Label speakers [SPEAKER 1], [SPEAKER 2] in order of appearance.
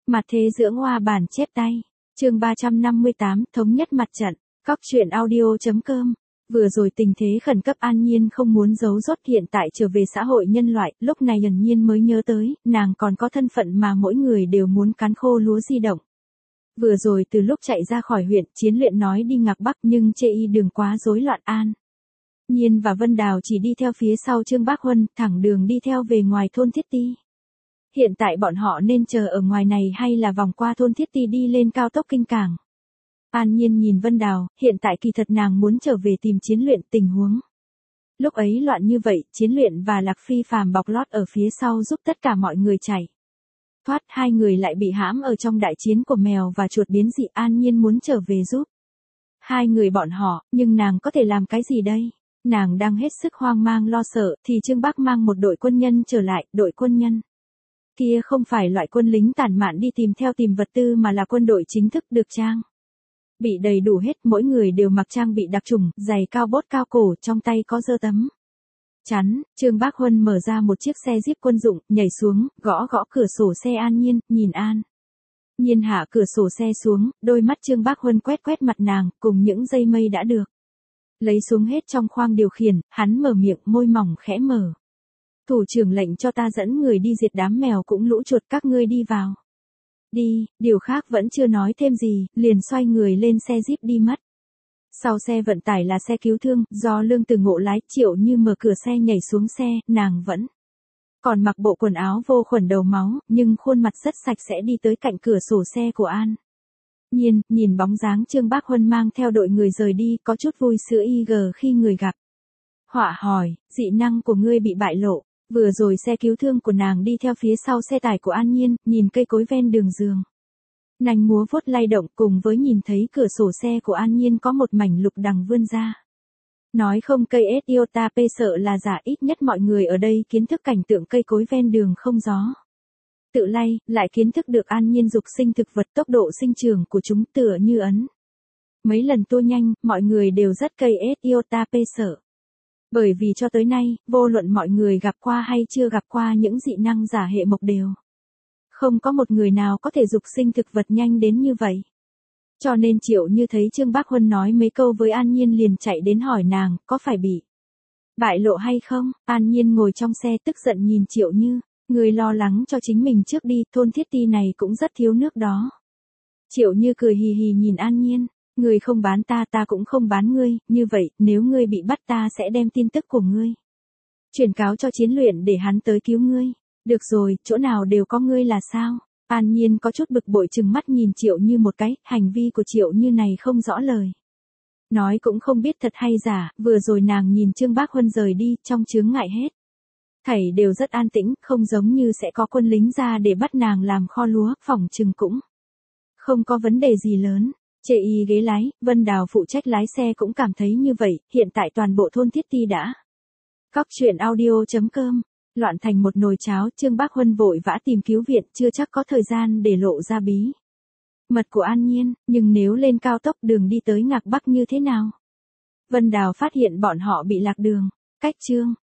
[SPEAKER 1] Mặt thế dưỡng hoa bản chép tay. Chương 358, thống nhất mặt trận. Cóc truyện audio.com. Vừa rồi tình thế khẩn cấp An Nhiên không muốn giấu rốt hiện tại trở về xã hội nhân loại, lúc này Ẩn Nhiên mới nhớ tới, nàng còn có thân phận mà mỗi người đều muốn cắn khô lúa di động. Vừa rồi từ lúc chạy ra khỏi huyện, Chiến Luyện nói đi Ngạc Bắc nhưng chê y đường quá rối loạn. An Nhiên và Vân Đào chỉ đi theo phía sau Trương Bác Huân, thẳng đường đi theo về ngoài thôn Thiết Ti. Hiện tại bọn họ nên chờ ở ngoài này hay là vòng qua thôn Thiết Ti đi lên cao tốc Kinh Cảng? An Nhiên nhìn Vân Đào, hiện tại kỳ thật nàng muốn trở về tìm Chiến Luyện tình huống. Lúc ấy loạn như vậy, Chiến Luyện và Lạc Phi Phàm bọc lót ở phía sau giúp tất cả mọi người chạy thoát, hai người lại bị hãm ở trong đại chiến của mèo và chuột biến dị. An Nhiên muốn trở về giúp hai người bọn họ, nhưng nàng có thể làm cái gì đây? Nàng đang hết sức hoang mang lo sợ, thì Trương Bác mang một đội quân nhân trở lại. Đội quân nhân kia không phải loại quân lính tản mạn đi tìm vật tư mà là quân đội chính thức được trang bị đầy đủ hết, mỗi người đều mặc trang bị đặc trùng, giày cao bốt cao cổ, trong tay có giơ tấm chắn. Trương Bác Huân mở ra một chiếc xe Jeep quân dụng, nhảy xuống, gõ gõ cửa sổ xe An Nhiên, nhìn An Nhiên hạ cửa sổ xe xuống, đôi mắt Trương Bác Huân quét quét mặt nàng, cùng những dây mây đã được lấy xuống hết trong khoang điều khiển, hắn mở miệng, môi mỏng khẽ mở. Thủ trưởng lệnh cho ta dẫn người đi diệt đám mèo cũng lũ chuột, các ngươi đi vào. Đi, điều khác vẫn chưa nói thêm gì, liền xoay người lên xe Jeep đi mất. Sau xe vận tải là xe cứu thương, do Lương Từ Ngộ lái. Triệu Như mở cửa xe nhảy xuống xe, nàng vẫn còn mặc bộ quần áo vô khuẩn đầu máu, nhưng khuôn mặt rất sạch sẽ đi tới cạnh cửa sổ xe của An Nhiên, nhìn bóng dáng Trương Bác Huân mang theo đội người rời đi, có chút vui sữa IG khi người gặp họa hỏi, dị năng của ngươi bị bại lộ. Vừa rồi xe cứu thương của nàng đi theo phía sau xe tải của An Nhiên, nhìn cây cối ven đường giường nành múa vuốt lay động, cùng với nhìn thấy cửa sổ xe của An Nhiên có một mảnh lục đằng vươn ra. Nói không cây iota p sợ là giả, ít nhất mọi người ở đây kiến thức cảnh tượng cây cối ven đường không gió tự lay, lại kiến thức được An Nhiên dục sinh thực vật, tốc độ sinh trưởng của chúng tựa như ấn mấy lần tua nhanh, mọi người đều rất cây iota p sợ. Bởi vì cho tới nay, vô luận mọi người gặp qua hay chưa gặp qua những dị năng giả hệ mộc đều không có một người nào có thể dục sinh thực vật nhanh đến như vậy. Cho nên Triệu Như thấy Trương Bác Huân nói mấy câu với An Nhiên liền chạy đến hỏi nàng, có phải bị bại lộ hay không? An Nhiên ngồi trong xe tức giận nhìn Triệu Như, người lo lắng cho chính mình trước đi, thôn Thiết Ti này cũng rất thiếu nước đó. Triệu Như cười hì hì nhìn An Nhiên, ngươi không bán ta, ta cũng không bán ngươi, như vậy, nếu ngươi bị bắt ta sẽ đem tin tức của ngươi truyền cáo cho Chiến Luyện để hắn tới cứu ngươi. Được rồi, chỗ nào đều có ngươi là sao? An Nhiên có chút bực bội trừng mắt nhìn Triệu Như một cái, hành vi của Triệu Như này không rõ lời nói cũng không biết thật hay giả. Vừa rồi nàng nhìn Trương Bác Huân rời đi, trong chướng ngại hết thảy đều rất an tĩnh, không giống như sẽ có quân lính ra để bắt nàng làm kho lúa, phỏng chừng cũng không có vấn đề gì lớn. Chê y ghế lái, Vân Đào phụ trách lái xe cũng cảm thấy như vậy. Hiện tại toàn bộ thôn Thiết Ti đã cóc truyện audio.com loạn thành một nồi cháo. Trương Bác Huân vội vã tìm cứu viện, chưa chắc có thời gian để lộ ra bí mật của An Nhiên, nhưng nếu lên cao tốc đường đi tới Ngạc Bắc như thế nào? Vân Đào phát hiện bọn họ bị lạc đường. Cách Trương